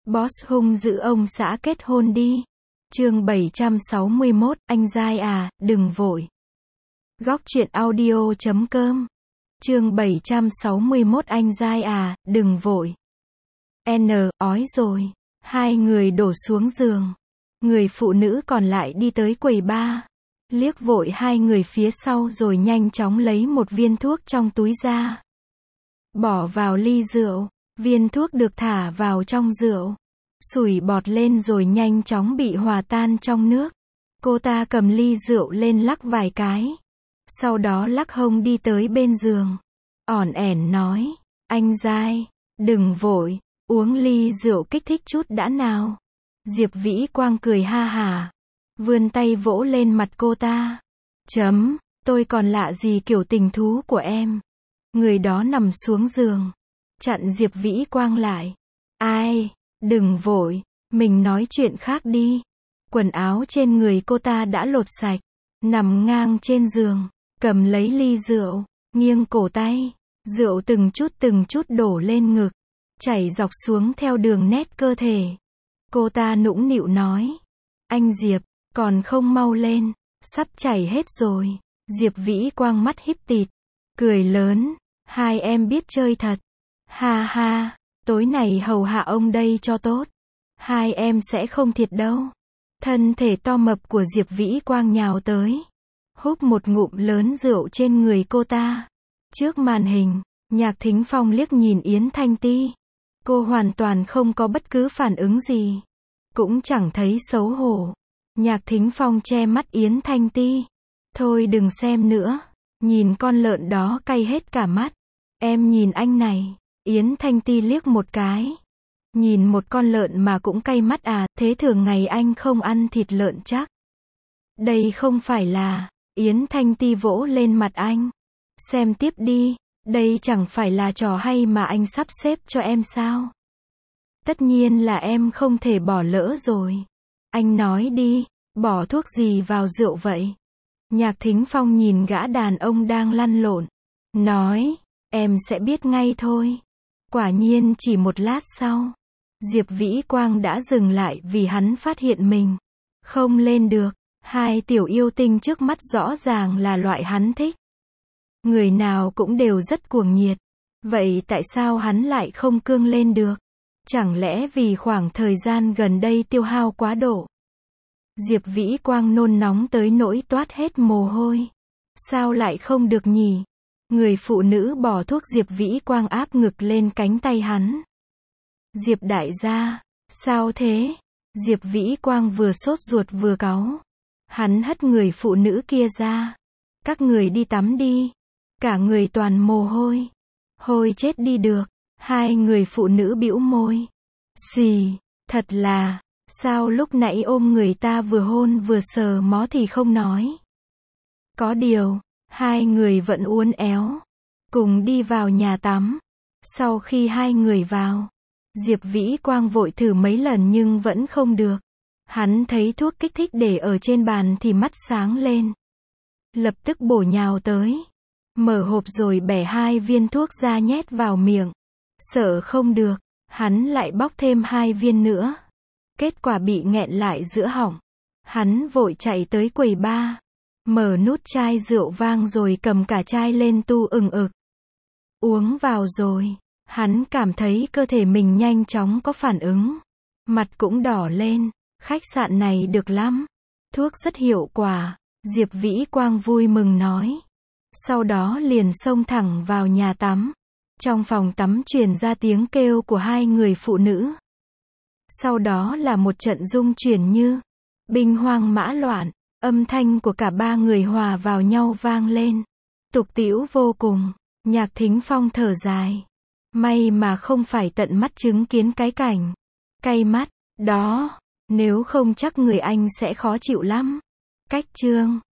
Boss hung dữ ông xã kết hôn đi. Chương 761, anh dai à, đừng vội. Góc truyện audio.com. Chương 761, anh dai à, đừng vội. Ói rồi. Hai người đổ xuống giường. Người phụ nữ còn lại đi tới quầy bar. Liếc vội hai người phía sau rồi nhanh chóng lấy một viên thuốc trong túi ra. Bỏ vào ly rượu. Viên thuốc được thả vào trong rượu. Sủi bọt lên rồi nhanh chóng bị hòa tan trong nước. Cô ta cầm ly rượu lên lắc vài cái. Sau đó lắc hông đi tới bên giường. Ỏn ẻn nói, anh dai, đừng vội, uống ly rượu kích thích chút đã nào. Diệp Vĩ Quang cười ha hả. Vươn tay vỗ lên mặt cô ta. Tôi còn lạ gì kiểu tình thú của em. Người đó nằm xuống giường. Chặn Diệp Vĩ Quang lại. Ai, đừng vội, mình nói chuyện khác đi. Quần áo trên người cô ta đã lột sạch. Nằm ngang trên giường, cầm lấy ly rượu, nghiêng cổ tay. Rượu từng chút đổ lên ngực, chảy dọc xuống theo đường nét cơ thể. Cô ta nũng nịu nói. Anh Diệp, còn không mau lên, sắp chảy hết rồi. Diệp Vĩ Quang mắt híp tịt, cười lớn. Hai em biết chơi thật. Ha ha, tối này hầu hạ ông đây cho tốt. Hai em sẽ không thiệt đâu. Thân thể to mập của Diệp Vĩ Quang nhào tới. Húp một ngụm lớn rượu trên người cô ta. Trước màn hình, Nhạc Thính Phong liếc nhìn Yến Thanh Ti. Cô hoàn toàn không có bất cứ phản ứng gì. Cũng chẳng thấy xấu hổ. Nhạc Thính Phong che mắt Yến Thanh Ti. Thôi đừng xem nữa. Nhìn con lợn đó cay hết cả mắt. Em nhìn anh này. Yến Thanh Ti liếc một cái. Nhìn một con lợn mà cũng cay mắt à, thế thường ngày anh không ăn thịt lợn chắc. Đây không phải là. Yến Thanh Ti vỗ lên mặt anh. Xem tiếp đi, đây chẳng phải là trò hay mà anh sắp xếp cho em sao? Tất nhiên là em không thể bỏ lỡ rồi. Anh nói đi, bỏ thuốc gì vào rượu vậy? Nhạc Thính Phong nhìn gã đàn ông đang lăn lộn. Nói, em sẽ biết ngay thôi. Quả nhiên chỉ một lát sau, Diệp Vĩ Quang đã dừng lại vì hắn phát hiện mình không lên được. Hai tiểu yêu tinh trước mắt rõ ràng là loại hắn thích. Người nào cũng đều rất cuồng nhiệt. Vậy tại sao hắn lại không cương lên được? Chẳng lẽ vì khoảng thời gian gần đây tiêu hao quá độ? Diệp Vĩ Quang nôn nóng tới nỗi toát hết mồ hôi. Sao lại không được nhỉ? Người phụ nữ bỏ thuốc Diệp Vĩ Quang áp ngực lên cánh tay hắn. Diệp đại gia, sao thế? Diệp Vĩ Quang vừa sốt ruột vừa cáu. Hắn hất người phụ nữ kia ra. Các người đi tắm đi. Cả người toàn mồ hôi. Hôi chết đi được. Hai người phụ nữ bĩu môi. Xì, thật là, sao lúc nãy ôm người ta vừa hôn vừa sờ mó thì không nói. Có điều, hai người vẫn uốn éo. Cùng đi vào nhà tắm. Sau khi hai người vào, Diệp Vĩ Quang vội thử mấy lần nhưng vẫn không được. Hắn thấy thuốc kích thích để ở trên bàn thì mắt sáng lên. Lập tức bổ nhào tới. Mở hộp rồi bẻ hai viên thuốc ra nhét vào miệng. Sợ không được, hắn lại bóc thêm hai viên nữa. Kết quả bị nghẹn lại giữa họng. Hắn vội chạy tới quầy bar. Mở nút chai rượu vang rồi cầm cả chai lên tu ừng ực. Uống vào rồi. Hắn cảm thấy cơ thể mình nhanh chóng có phản ứng. Mặt cũng đỏ lên. Khách sạn này được lắm. Thuốc rất hiệu quả. Diệp Vĩ Quang vui mừng nói. Sau đó liền xông thẳng vào nhà tắm. Trong phòng tắm truyền ra tiếng kêu của hai người phụ nữ. Sau đó là một trận rung chuyển như binh hoang mã loạn. Âm thanh của cả ba người hòa vào nhau vang lên. Tục tĩu vô cùng. Nhạc Thính Phong thở dài. May mà không phải tận mắt chứng kiến cái cảnh cay mắt đó. Nếu không chắc người anh sẽ khó chịu lắm. Cách chương